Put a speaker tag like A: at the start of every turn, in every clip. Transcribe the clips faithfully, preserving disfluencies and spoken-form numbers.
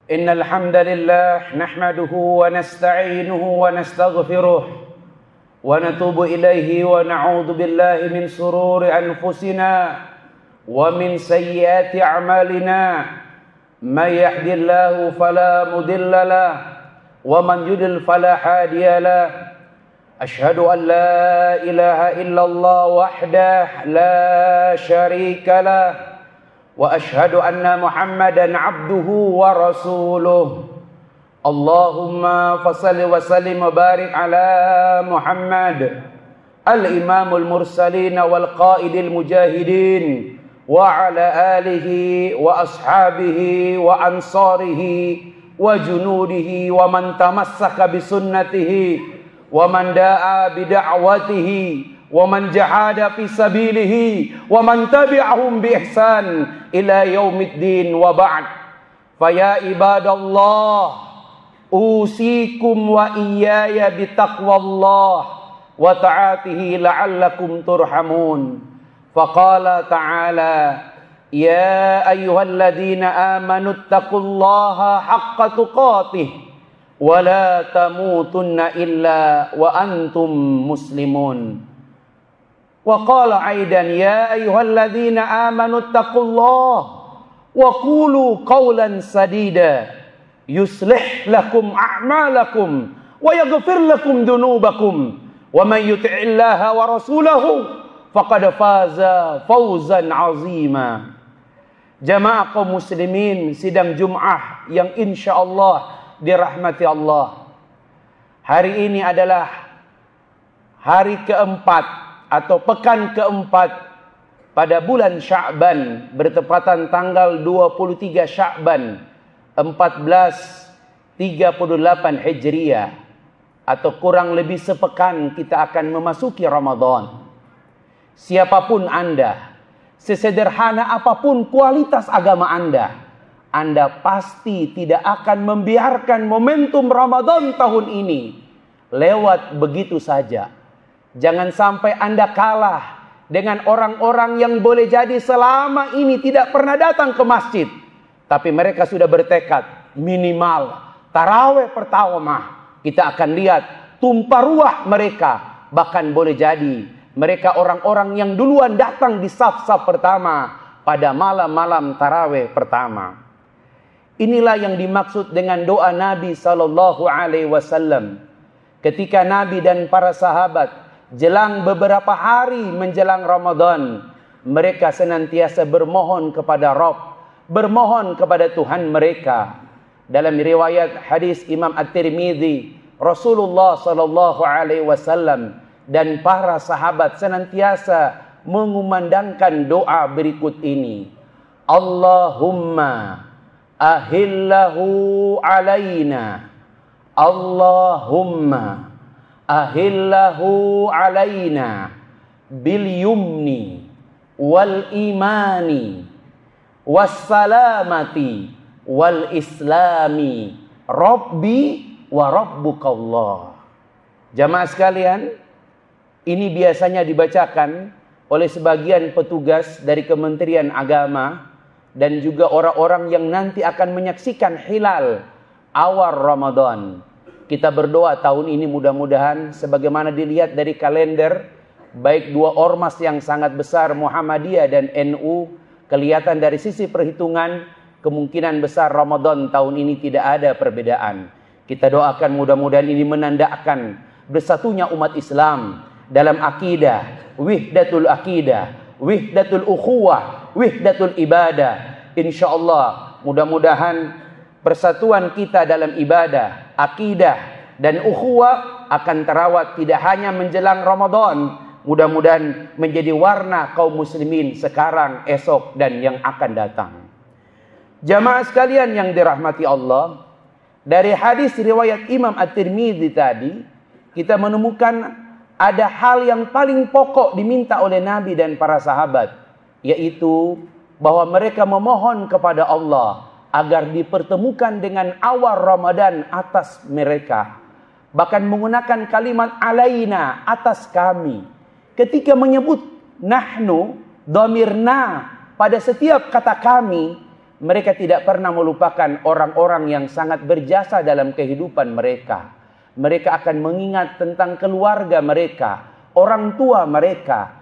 A: إن الحمد لله نحمده ونستعينه ونستغفره ونتوب إليه ونعوذ بالله من شرور أنفسنا ومن سيئات أعمالنا من يهد الله فلا مضل له ومن يضلل فلا هادي له أشهد أن لا إله إلا الله وحده لا شريك له وأشهد أن محمدا عبده ورسوله اللهم فصل وسلم وبارك على محمد الإمام المرسلين والقائد المجاهدين وعلى آله وأصحابه وأنصاره وجنوده ومن تمسك بسنته ومن دعا بدعوته ومن جاهد في سبيله ومن تبعهم بإحسان إلى يوم الدين وبعد فيا عباد الله أوصيكم وإياي بتقوى الله وطاعته لعلكم ترحمون فقال تعالى يا أيها الذين آمنوا اتقوا الله حق تقاته ولا تموتن إلا وأنتم مسلمون وقال أيضا يا أيها الذين آمنوا اتقوا الله وقولوا قولا سديدا يصلح لكم أعمالكم ويغفر لكم ذنوبكم ومن يطع الله ورسوله فقد فاز فوزا عظيما. Jamaah kaum muslimin sidang Jum'ah yang insyaallah dirahmati Allah. Hari ini adalah hari keempat atau pekan keempat pada bulan Sya'ban, bertepatan tanggal dua puluh tiga Sya'ban empat belas tiga puluh delapan Hijriah, atau kurang lebih sepekan kita akan memasuki Ramadan. Siapapun Anda, sesederhana apapun kualitas agama Anda, Anda pasti tidak akan membiarkan momentum Ramadan tahun ini lewat begitu saja. Jangan sampai Anda kalah dengan orang-orang yang boleh jadi selama ini tidak pernah datang ke masjid, tapi mereka sudah bertekad minimal tarawih pertama kita akan lihat tumpah ruah mereka. Bahkan boleh jadi mereka orang-orang yang duluan datang di saf-saf pertama pada malam-malam tarawih pertama. Inilah yang dimaksud dengan doa Nabi sallallahu alaihi wasallam ketika Nabi dan para sahabat jelang beberapa hari menjelang Ramadan, mereka senantiasa bermohon kepada Rabb, bermohon kepada Tuhan mereka. Dalam riwayat hadis Imam At-Tirmidzi, Rasulullah sallallahu alaihi wasallam dan para sahabat senantiasa mengumandangkan doa berikut ini. Allahumma ahillahu alaina. Allahumma ahillahu alaina bil yumni wal imani wassalamati wal islami rabbi wa rabbukallah. Jamaah sekalian, ini biasanya dibacakan oleh sebagian petugas dari Kementerian Agama dan juga orang-orang yang nanti akan menyaksikan hilal awal Ramadan. Kita berdoa tahun ini mudah-mudahan sebagaimana dilihat dari kalender, baik dua ormas yang sangat besar Muhammadiyah dan N U, kelihatan dari sisi perhitungan kemungkinan besar Ramadan tahun ini tidak ada perbedaan. Kita doakan mudah-mudahan ini menandakan bersatunya umat Islam dalam akidah, wihdatul akidah, wihdatul ukhuwah, wihdatul ibadah. Insyaallah mudah-mudahan persatuan kita dalam ibadah, akidah, dan ukhuwah akan terawat tidak hanya menjelang Ramadan. Mudah-mudahan menjadi warna kaum muslimin sekarang, esok, dan yang akan datang. Jamaah sekalian yang dirahmati Allah, dari hadis riwayat Imam At-Tirmidzi tadi, kita menemukan ada hal yang paling pokok diminta oleh Nabi dan para sahabat, yaitu bahwa mereka memohon kepada Allah agar dipertemukan dengan awal Ramadan atas mereka. Bahkan menggunakan kalimat alaina, atas kami. Ketika menyebut nahnu, dhamirna pada setiap kata kami, Mereka tidak pernah melupakan orang-orang yang sangat berjasa dalam kehidupan mereka. Mereka akan mengingat tentang keluarga mereka, orang tua mereka,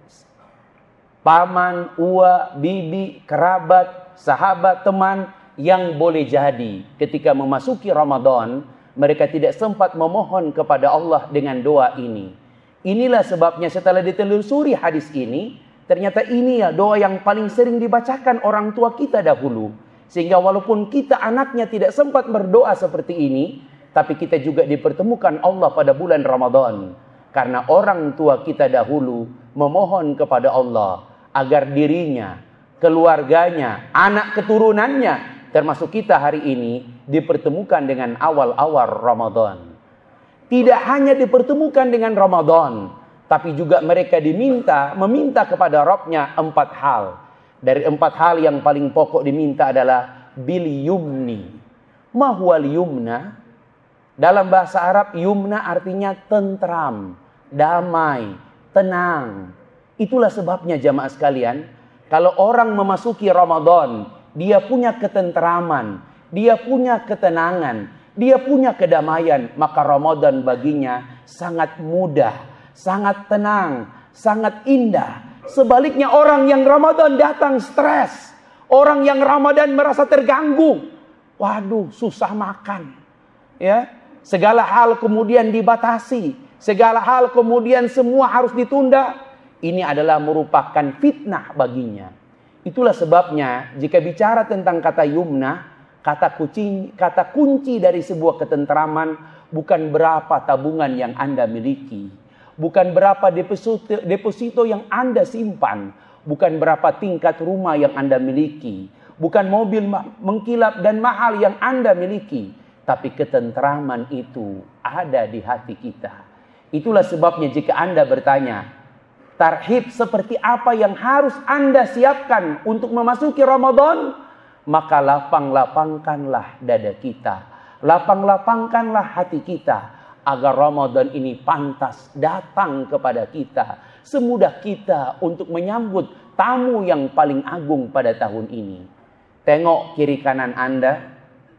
A: paman, uwa, bibi, kerabat, sahabat, teman, yang boleh jadi ketika memasuki Ramadan, mereka tidak sempat memohon kepada Allah dengan doa ini. Inilah sebabnya setelah ditelusuri hadis ini, ternyata ini ya doa yang paling sering dibacakan orang tua kita dahulu. Sehingga walaupun kita anaknya tidak sempat berdoa seperti ini, tapi kita juga dipertemukan Allah pada bulan Ramadan. Karena orang tua kita dahulu memohon kepada Allah agar dirinya, keluarganya, anak keturunannya, termasuk kita hari ini, dipertemukan dengan awal-awal Ramadan. Tidak hanya dipertemukan dengan Ramadan, tapi juga mereka diminta, meminta kepada Rabbnya empat hal. Dari empat hal yang paling pokok diminta adalah bil yumni. Ma huwal yumna? Dalam bahasa Arab, yumna artinya tentram, damai, tenang. Itulah sebabnya jamaah sekalian, kalau orang memasuki Ramadan, dia punya ketentraman, dia punya ketenangan, dia punya kedamaian, maka Ramadan baginya sangat mudah, sangat tenang, sangat indah. Sebaliknya orang yang Ramadan datang stres, orang yang Ramadan merasa terganggu, waduh susah makan, ya, segala hal kemudian dibatasi, segala hal kemudian semua harus ditunda. Ini adalah merupakan fitnah baginya. Itulah sebabnya jika bicara tentang kata yumna, kata kunci, kata kunci dari sebuah ketentraman bukan berapa tabungan yang Anda miliki, bukan berapa deposito, deposito yang Anda simpan, bukan berapa tingkat rumah yang Anda miliki, bukan mobil mengkilap dan mahal yang Anda miliki, tapi ketentraman itu ada di hati kita. Itulah sebabnya jika Anda bertanya, tarhib seperti apa yang harus Anda siapkan untuk memasuki Ramadan, maka lapang-lapangkanlah dada kita, lapang-lapangkanlah hati kita, agar Ramadan ini pantas datang kepada kita, semudah kita untuk menyambut tamu yang paling agung pada tahun ini. Tengok kiri kanan Anda,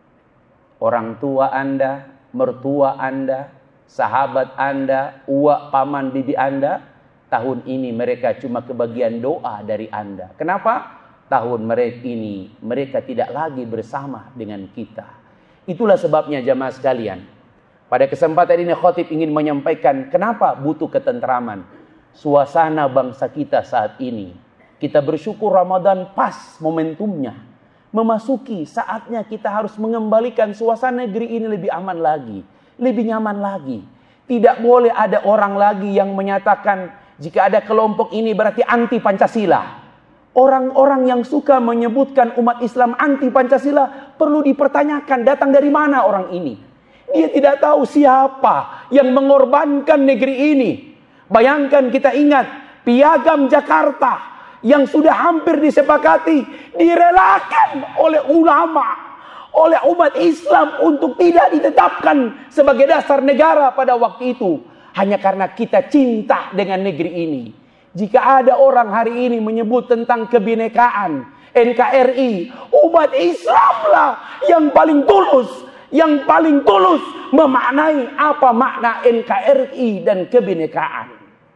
A: orang tua Anda, mertua Anda, sahabat Anda, uak, paman, bibi Anda, tahun ini mereka cuma kebagian doa dari Anda. Kenapa? Tahun mereka ini mereka tidak lagi bersama dengan kita. Itulah sebabnya jamaah sekalian, pada kesempatan ini khatib ingin menyampaikan kenapa butuh ketentraman. Suasana bangsa kita saat ini, kita bersyukur Ramadan pas momentumnya. Memasuki saatnya kita harus mengembalikan suasana negeri ini lebih aman lagi, lebih nyaman lagi. Tidak boleh ada orang lagi yang menyatakan jika ada kelompok ini berarti anti Pancasila. Orang-orang yang suka menyebutkan umat Islam anti Pancasila perlu dipertanyakan datang dari mana orang ini. Dia tidak tahu siapa yang mengorbankan negeri ini. Bayangkan, kita ingat Piagam Jakarta yang sudah hampir disepakati direlakan oleh ulama, oleh umat Islam untuk tidak ditetapkan sebagai dasar negara pada waktu itu. Hanya karena kita cinta dengan negeri ini. Jika ada orang hari ini menyebut tentang kebinekaan, N K R I, umat Islamlah yang paling tulus, yang paling tulus memaknai apa makna N K R I dan kebinekaan.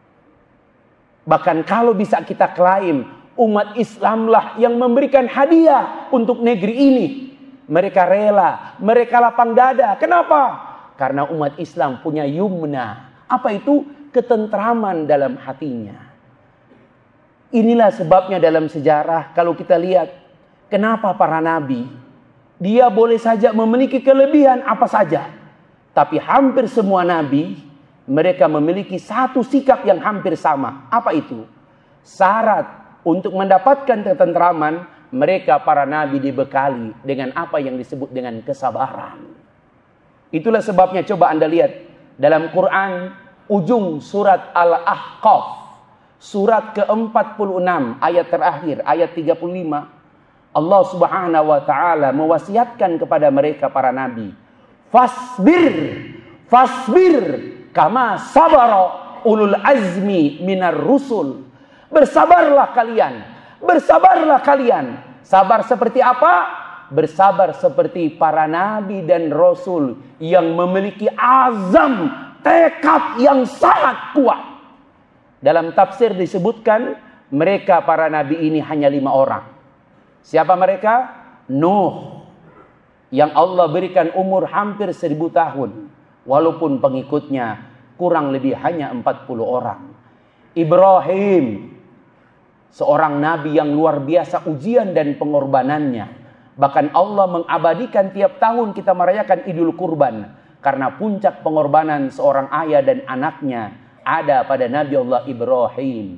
A: Bahkan kalau bisa kita klaim, umat Islamlah yang memberikan hadiah untuk negeri ini. Mereka rela, mereka lapang dada. Kenapa? Karena umat Islam punya yumna. Apa itu? Ketentraman dalam hatinya. Inilah sebabnya dalam sejarah kalau kita lihat kenapa para nabi, dia boleh saja memiliki kelebihan apa saja, tapi hampir semua nabi mereka memiliki satu sikap yang hampir sama. Apa itu? Syarat untuk mendapatkan ketentraman, mereka para nabi dibekali dengan apa yang disebut dengan kesabaran. Itulah sebabnya coba Anda lihat dalam Quran ujung surat Al-Ahqaf, surat ke empat puluh enam ayat terakhir, ayat tiga puluh lima, Allah Subhanahu wa taala mewasiatkan kepada mereka para nabi, fasbir, fasbir kama sabara ulul azmi minar rusul. Bersabarlah kalian, bersabarlah kalian Sabar seperti apa? Bersabar seperti para nabi dan rasul yang memiliki azam, tekad yang sangat kuat. Dalam tafsir disebutkan mereka para nabi ini hanya lima orang. Siapa mereka? Nuh, yang Allah berikan umur hampir seribu tahun, walaupun pengikutnya kurang lebih hanya empat puluh orang. Ibrahim, seorang nabi yang luar biasa ujian dan pengorbanannya. Bahkan Allah mengabadikan tiap tahun kita merayakan Idul Kurban, karena puncak pengorbanan seorang ayah dan anaknya ada pada Nabi Allah Ibrahim.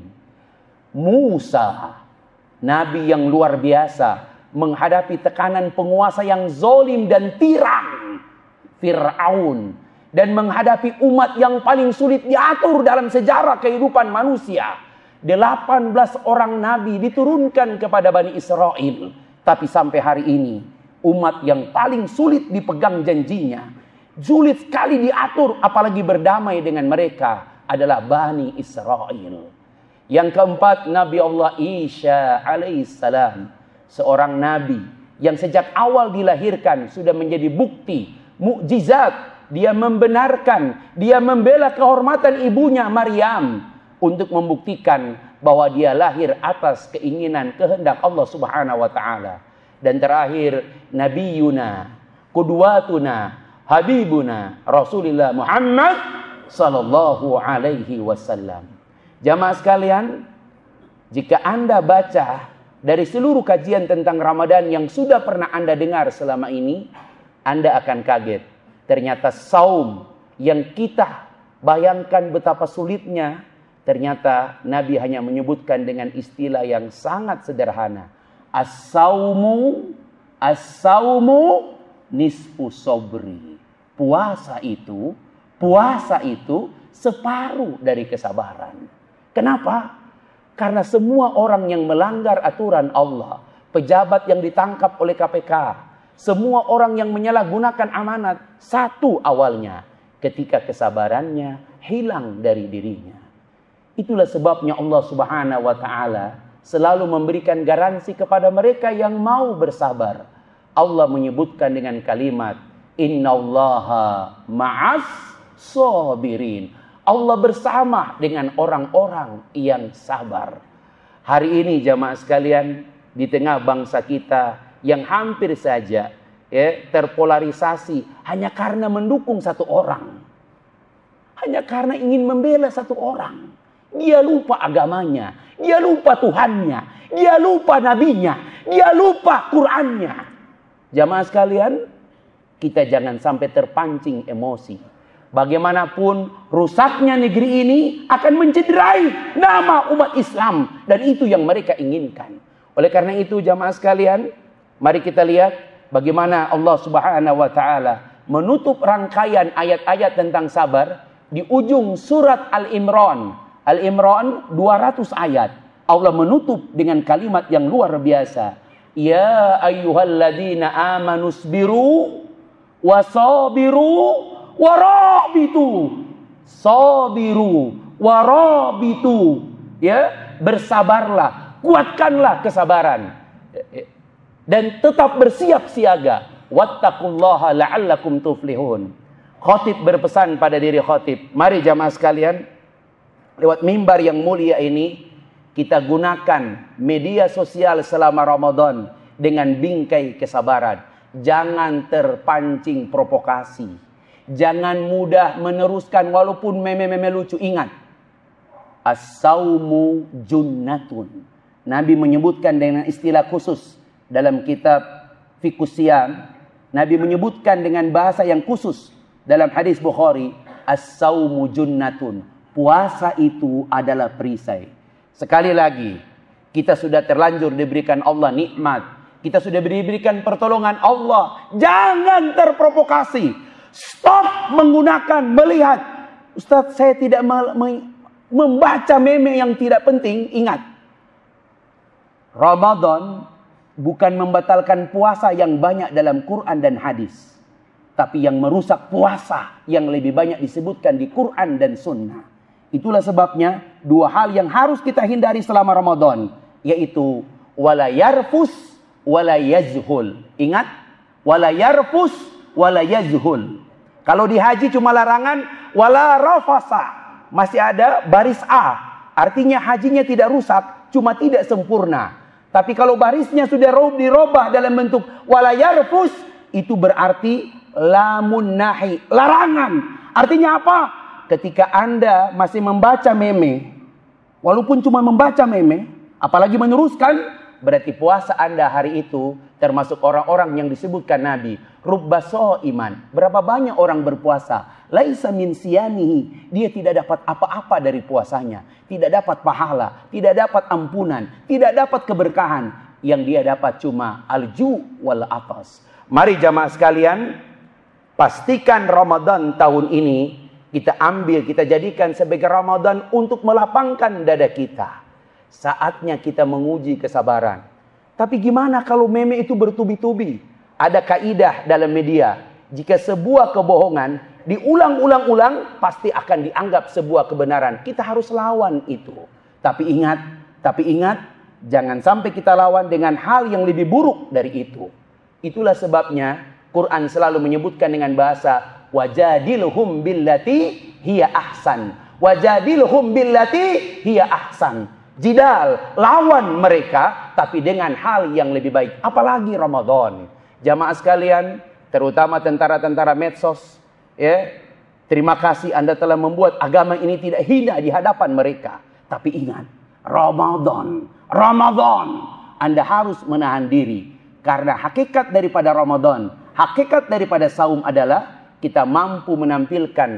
A: Musa, nabi yang luar biasa, menghadapi tekanan penguasa yang zalim dan tiran, Fir'aun, dan menghadapi umat yang paling sulit diatur dalam sejarah kehidupan manusia. delapan belas orang nabi diturunkan kepada Bani Israel. Tapi sampai hari ini, umat yang paling sulit dipegang janjinya, sulit sekali diatur, apalagi berdamai dengan mereka, adalah Bani Israel. Yang keempat, Nabi Allah Isa alaihissalam, seorang nabi yang sejak awal dilahirkan sudah menjadi bukti, mukjizat. Dia membenarkan, dia membela kehormatan ibunya Maryam untuk membuktikan bahwa dia lahir atas keinginan kehendak Allah Subhanahu wa taala. Dan terakhir, nabiyuna, qudwatuna, habibuna Rasulullah Muhammad sallallahu alaihi wasallam. Jamaah sekalian, jika Anda baca dari seluruh kajian tentang Ramadan yang sudah pernah Anda dengar selama ini, Anda akan kaget. Ternyata saum yang kita bayangkan betapa sulitnya, ternyata Nabi hanya menyebutkan dengan istilah yang sangat sederhana. As-saumu, as-saumu nisfu sobri. Puasa itu, puasa itu separuh dari kesabaran. Kenapa? Karena semua orang yang melanggar aturan Allah, pejabat yang ditangkap oleh K P K, semua orang yang menyalahgunakan amanat, satu awalnya ketika kesabarannya hilang dari dirinya. Itulah sebabnya Allah Subhanahu wa taala selalu memberikan garansi kepada mereka yang mau bersabar. Allah menyebutkan dengan kalimat innallaha ma'as sabirin. Allah bersama dengan orang-orang yang sabar. Hari ini jamaah sekalian, di tengah bangsa kita yang hampir saja ya, terpolarisasi hanya karena mendukung satu orang, hanya karena ingin membela satu orang, dia lupa agamanya, dia lupa Tuhannya, dia lupa nabinya, dia lupa Qur'annya. Jamaah sekalian, kita jangan sampai terpancing emosi. Bagaimanapun rusaknya negeri ini akan mencederai nama umat Islam, dan itu yang mereka inginkan. Oleh karena itu jamaah sekalian, mari kita lihat bagaimana Allah Subhanahu wa taala menutup rangkaian ayat-ayat tentang sabar di ujung surat Al-Imran. Al-Imran dua ratus ayat. Allah menutup dengan kalimat yang luar biasa. Ya ayyuhalladzina amanu sabiru wasabiru warabitu. Sabiru warabitu. Ya, bersabarlah, kuatkanlah kesabaran. Dan tetap bersiap siaga. Wattaqullaha la'allakum tuflihun. Khatib berpesan pada diri khatib, mari jamaah sekalian, lewat mimbar yang mulia ini, kita gunakan media sosial selama Ramadan dengan bingkai kesabaran. Jangan terpancing provokasi. Jangan mudah meneruskan walaupun meme-meme lucu. Ingat, as-saumu junnatun. Nabi menyebutkan dengan istilah khusus dalam kitab Fiqhus Siyam. Nabi menyebutkan dengan bahasa yang khusus dalam hadis Bukhari, as-saumu junnatun. Puasa itu adalah perisai. Sekali lagi, kita sudah terlanjur diberikan Allah nikmat. Kita sudah diberikan pertolongan Allah. Jangan terprovokasi. Stop menggunakan, melihat. Ustaz, saya tidak membaca meme yang tidak penting. Ingat, Ramadan bukan membatalkan puasa yang banyak dalam Quran dan hadis, tapi yang merusak puasa yang lebih banyak disebutkan di Quran dan Sunnah. Itulah sebabnya dua hal yang harus kita hindari selama Ramadan, yaitu wala yarfus wala yazhul. Ingat, wala yarfus wala yazhul. Kalau di haji cuma larangan wala rafasa. Masih ada baris A. Artinya hajinya tidak rusak, cuma tidak sempurna. Tapi kalau barisnya sudah dirubah dalam bentuk wala yarfus, itu berarti lamun nahi, larangan. Artinya apa? Ketika Anda masih membaca meme, walaupun cuma membaca meme, apalagi meneruskan, berarti puasa Anda hari itu termasuk orang-orang yang disebutkan Nabi, rubbaso iman. Berapa banyak orang berpuasa, laisa min siyamihi, dia tidak dapat apa-apa dari puasanya, tidak dapat pahala, tidak dapat ampunan, tidak dapat keberkahan. Yang dia dapat cuma alju wal atas. Mari jamaah sekalian, pastikan Ramadan tahun ini kita ambil, kita jadikan sebagai Ramadan untuk melapangkan dada kita. Saatnya kita menguji kesabaran. Tapi gimana kalau meme itu bertubi-tubi? Ada kaidah dalam media. Jika sebuah kebohongan diulang-ulang-ulang, pasti akan dianggap sebuah kebenaran. Kita harus lawan itu. Tapi ingat, tapi ingat, jangan sampai kita lawan dengan hal yang lebih buruk dari itu. Itulah sebabnya Quran selalu menyebutkan dengan bahasa wajadilhum billati hiya ahsan. Wajadilhum billati hiya ahsan. Jidal, lawan mereka tapi dengan hal yang lebih baik. Apalagi Ramadan. Jamaah sekalian, terutama tentara-tentara medsos, ya. Terima kasih Anda telah membuat agama ini tidak hina di hadapan mereka. Tapi ingat, Ramadan, Ramadan, Anda harus menahan diri. Karena hakikat daripada Ramadan, hakikat daripada saum adalah kita mampu menampilkan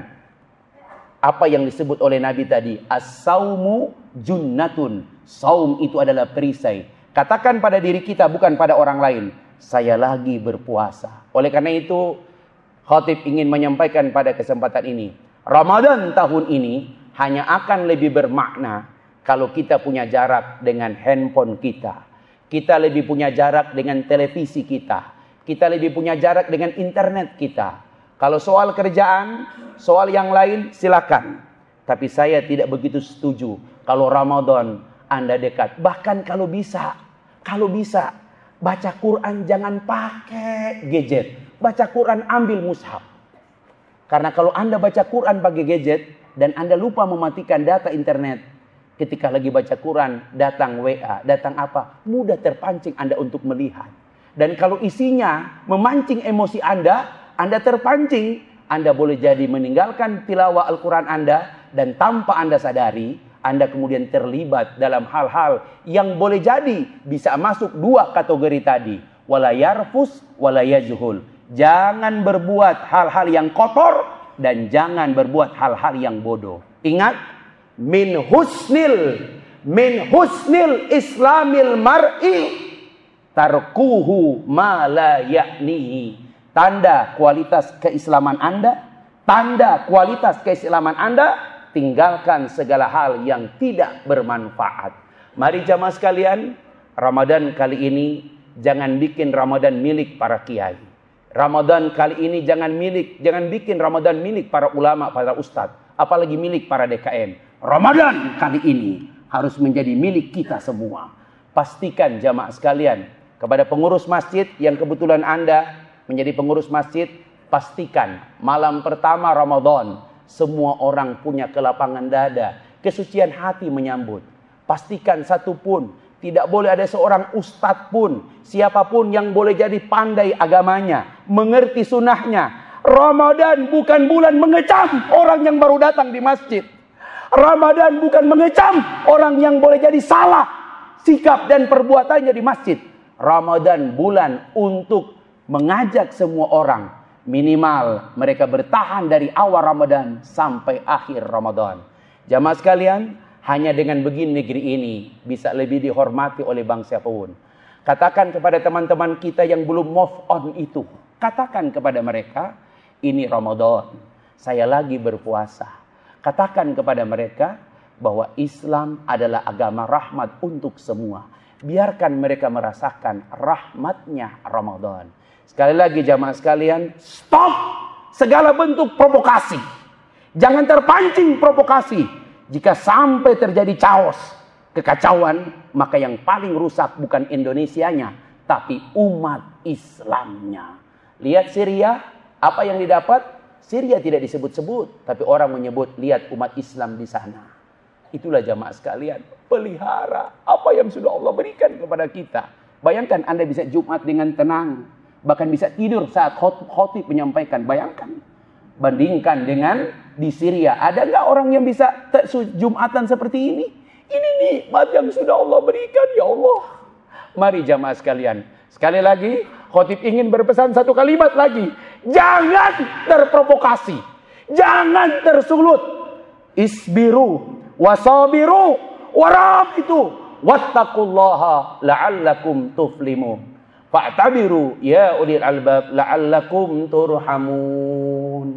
A: apa yang disebut oleh Nabi tadi, as-saumu junnatun. Saum itu adalah perisai. Katakan pada diri kita, bukan pada orang lain, saya lagi berpuasa. Oleh karena itu, khatib ingin menyampaikan pada kesempatan ini, Ramadan tahun ini hanya akan lebih bermakna kalau kita punya jarak dengan handphone kita. Kita lebih punya jarak dengan televisi kita. Kita lebih punya jarak dengan internet kita. Kalau soal kerjaan, soal yang lain silakan. Tapi saya tidak begitu setuju kalau Ramadan Anda dekat. Bahkan kalau bisa, kalau bisa baca Quran jangan pakai gadget. Baca Quran ambil mushaf. Karena kalau Anda baca Quran pakai gadget dan Anda lupa mematikan data internet, ketika lagi baca Quran datang W A, datang apa, mudah terpancing Anda untuk melihat. Dan kalau isinya memancing emosi Anda, Anda terpancing, Anda boleh jadi meninggalkan tilawah Al-Quran Anda, dan tanpa Anda sadari, Anda kemudian terlibat dalam hal-hal yang boleh jadi bisa masuk dua kategori tadi. Wala yarfus, wala yazhul. Jangan berbuat hal-hal yang kotor, dan jangan berbuat hal-hal yang bodoh. Ingat, min husnil, min husnil islamil mar'i tarkuhu ma la ya'nihi. Tanda kualitas keislaman Anda, tanda kualitas keislaman Anda, tinggalkan segala hal yang tidak bermanfaat. Mari jamaah sekalian, Ramadan kali ini jangan bikin Ramadan milik para kiai. Ramadan kali ini jangan milik, jangan bikin Ramadan milik para ulama, para ustadz, apalagi milik para D K M. Ramadan kali ini harus menjadi milik kita semua. Pastikan jamaah sekalian, kepada pengurus masjid yang kebetulan Anda menjadi pengurus masjid, pastikan malam pertama Ramadan semua orang punya kelapangan dada, kesucian hati menyambut. Pastikan satu pun, tidak boleh ada seorang ustadz pun, siapapun yang boleh jadi pandai agamanya, mengerti sunnahnya. Ramadan bukan bulan mengecam orang yang baru datang di masjid. Ramadan bukan mengecam orang yang boleh jadi salah sikap dan perbuatannya di masjid. Ramadan bulan untuk mengajak semua orang, minimal mereka bertahan dari awal Ramadan sampai akhir Ramadan. Jamaah sekalian, hanya dengan begini negeri ini bisa lebih dihormati oleh bangsa pun. Katakan kepada teman-teman kita yang belum move on itu, katakan kepada mereka, ini Ramadan, saya lagi berpuasa. Katakan kepada mereka bahwa Islam adalah agama rahmat untuk semua. Biarkan mereka merasakan rahmatnya Ramadan. Sekali lagi jamaah sekalian, stop segala bentuk provokasi. Jangan terpancing provokasi. Jika sampai terjadi chaos, kekacauan, maka yang paling rusak bukan Indonesianya, tapi umat Islamnya. Lihat Syria, apa yang didapat? Syria tidak disebut-sebut, tapi orang menyebut, lihat umat Islam di sana. Itulah jamaah sekalian, pelihara apa yang sudah Allah berikan kepada kita. Bayangkan Anda bisa Jumat dengan tenang, bahkan bisa tidur saat khotib menyampaikan. Bayangkan, bandingkan dengan di Syria. Ada nggak orang yang bisa Jumatan seperti ini? Ini nikmat yang sudah Allah berikan, ya Allah. Mari jamaah sekalian, sekali lagi khotib ingin berpesan satu kalimat lagi. Jangan terprovokasi, jangan tersulut. Isbiru wasabiru warabitu wattaqullaha la'allakum tuflimun. Fa'tabiru ya ulil albab la'allakum turhamun.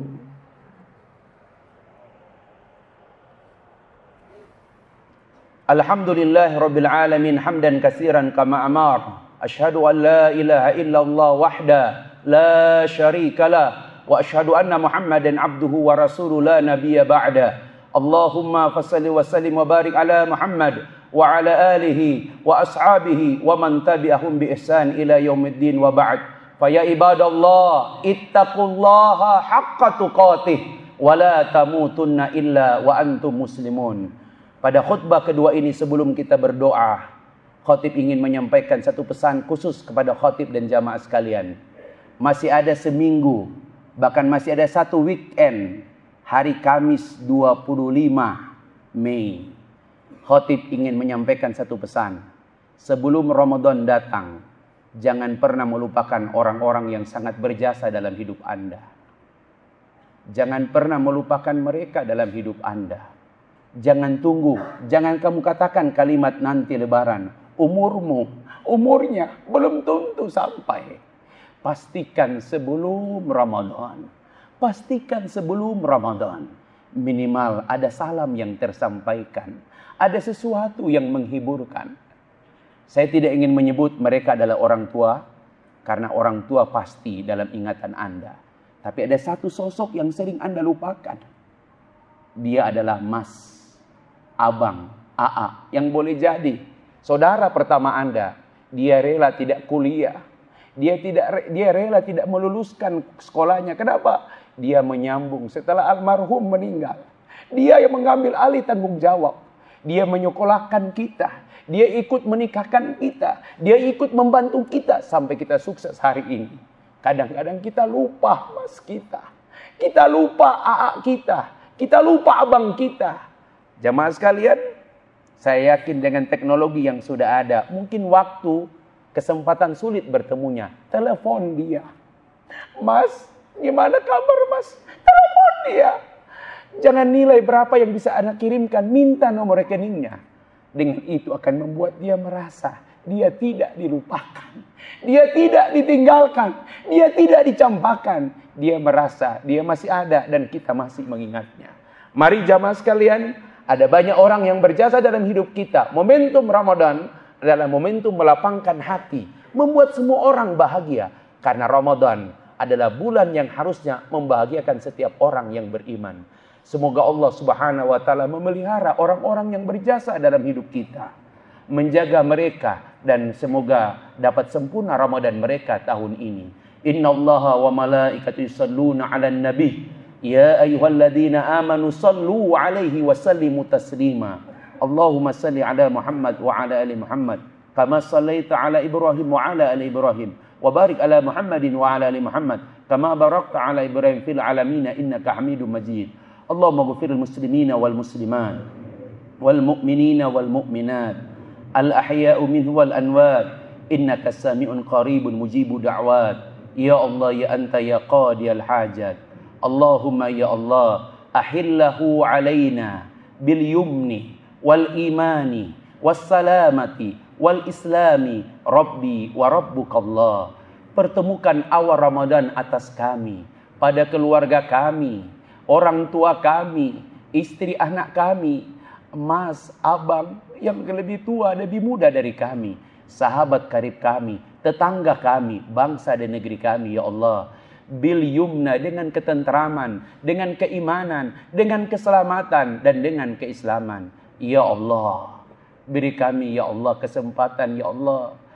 A: Alhamdulillah rabbil alamin hamdan katsiran kama amar. Asyhadu an la ilaha illallah wahda la syarika lah wa asyhadu anna Muhammadan abduhu wa rasuluhu la nabiyya ba'da. Allahumma fassalli wa sallim wa barik ala Muhammad wa ala alihi wa ashabihi wa man tabi'ahum bi ihsan ila yaumiddin wa ba'd. Fa ya ibadallah ittaqullaha haqqa tuqatih wa la tamutunna illa wa antum muslimun. Pada khutbah kedua ini sebelum kita berdoa, khatib ingin menyampaikan satu pesan khusus kepada khatib dan jamaah sekalian. Masih ada seminggu, bahkan masih ada satu weekend, hari Kamis dua puluh lima Mei. Khatib ingin menyampaikan satu pesan. Sebelum Ramadan datang, jangan pernah melupakan orang-orang yang sangat berjasa dalam hidup Anda. Jangan pernah melupakan mereka dalam hidup Anda. Jangan tunggu, jangan kamu katakan kalimat nanti lebaran. Umurmu, umurnya belum tentu sampai. Pastikan sebelum Ramadan. Pastikan sebelum Ramadan. Minimal ada salam yang tersampaikan. Ada sesuatu yang menghiburkan. Saya tidak ingin menyebut mereka adalah orang tua. Karena orang tua pasti dalam ingatan Anda. Tapi ada satu sosok yang sering Anda lupakan. Dia adalah mas, abang, aa, yang boleh jadi saudara pertama Anda. Dia rela tidak kuliah. Dia tidak dia rela tidak meluluskan sekolahnya. Kenapa? Dia menyambung setelah almarhum meninggal. Dia yang mengambil alih tanggung jawab. Dia menyekolahkan kita. Dia ikut menikahkan kita. Dia ikut membantu kita sampai kita sukses hari ini. Kadang-kadang kita lupa mas kita. Kita lupa aa kita. Kita lupa abang kita. Jamaah sekalian, saya yakin dengan teknologi yang sudah ada, mungkin waktu, kesempatan sulit bertemunya. Telepon dia. Mas, gimana kabar mas? Telepon dia. Jangan nilai berapa yang bisa anak kirimkan, minta nomor rekeningnya. Dengan itu akan membuat dia merasa dia tidak dilupakan. Dia tidak ditinggalkan. Dia tidak dicampakkan. Dia merasa dia masih ada dan kita masih mengingatnya. Mari jamaah sekalian, ada banyak orang yang berjasa dalam hidup kita. Momentum Ramadan adalah momentum melapangkan hati. Membuat semua orang bahagia. Karena Ramadan adalah bulan yang harusnya membahagiakan setiap orang yang beriman. Semoga Allah subhanahu wa ta'ala memelihara orang-orang yang berjasa dalam hidup kita. Menjaga mereka dan semoga dapat sempurna Ramadan mereka tahun ini. Inna Allaha wa malaikatu yusalluna ala nabi. Ya ayyuhalladzina amanu sallu alaihi wa sallimu taslima. Allahumma salli ala Muhammad wa ala ali Muhammad. Kama sallaita ala Ibrahim wa ala ali Ibrahim. Wa barik ala Muhammadin wa ala ali Muhammad. Kama barakta ala Ibrahim fil alamina innaka hamidun majid. Allahumma ghfiril muslimina wal muslimat. Wal mu'minina wal mu'minat. Al ahya'u minhu wal anwat. Innaka sami'un qaribun mujibu da'wat. Ya Allah ya anta ya qadiyal hajat. Allahumma ya Allah ahillahu alaina bil yumni wal imani was salamati wal islami rabbi wa rabbukallah. Pertemukan awal Ramadan atas kami, pada keluarga kami, orang tua kami, istri anak kami, mas, abang yang lebih tua, lebih muda dari kami, sahabat karib kami, tetangga kami, bangsa dan negeri kami ya Allah. Bil yumna, dengan ketentraman, dengan keimanan, dengan keselamatan dan dengan keislaman. Ya Allah, beri kami ya Allah kesempatan ya Allah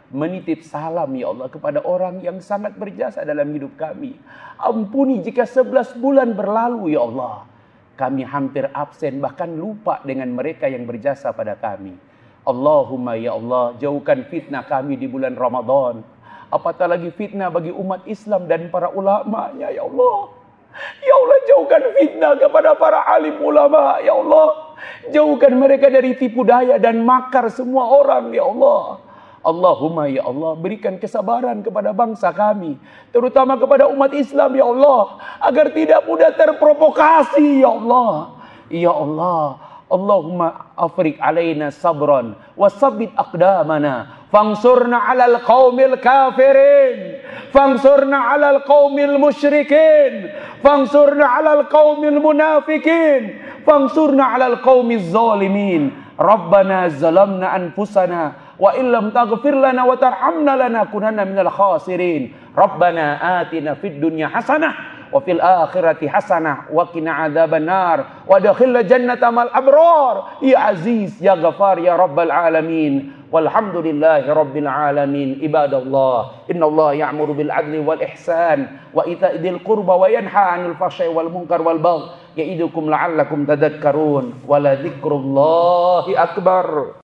A: menitip salam ya Allah kepada orang yang sangat berjasa dalam hidup kami. Ampuni jika sebelas bulan berlalu ya Allah, kami hampir absen bahkan lupa dengan mereka yang berjasa pada kami. Allahumma ya Allah, jauhkan fitnah kami di bulan Ramadan. Apatah lagi fitnah bagi umat Islam dan para ulamanya ya Allah. Ya Allah, jauhkan fitnah kepada para alim ulama ya Allah. Jauhkan mereka dari tipu daya dan makar semua orang ya Allah. Allahumma ya Allah, berikan kesabaran kepada bangsa kami, terutama kepada umat Islam ya Allah, agar tidak mudah terprovokasi ya Allah. Ya Allah, Allahumma afriq alaina sabran wa sabbit aqdamana fangsurna alal qaumil kafirin fangsurna alal qaumil musyrikin fangsurna alal qaumil munafikin fangsurna alal qaumiz zalimin. Rabbana zalamna anfusana wa illam taghfir lana wa tarhamna lanakunanna minal khasirin. Rabbana atina fid dunya hasanah wa fil akhirati hasanah wa qina adzabannar wa adkhilna jannata mal abrar ya aziz ya ghafar ya rabbal alamin. Walhamdulillahi rabbil alamin. Ibadallah, innallaha ya'muru bil adli wal ihsan wa ita'i dzil qurba wa yanha 'anil fahsya'i wal munkar wal baghi ya'idukum la'allakum tadhakkarun. Wa la dzikrullahi akbar.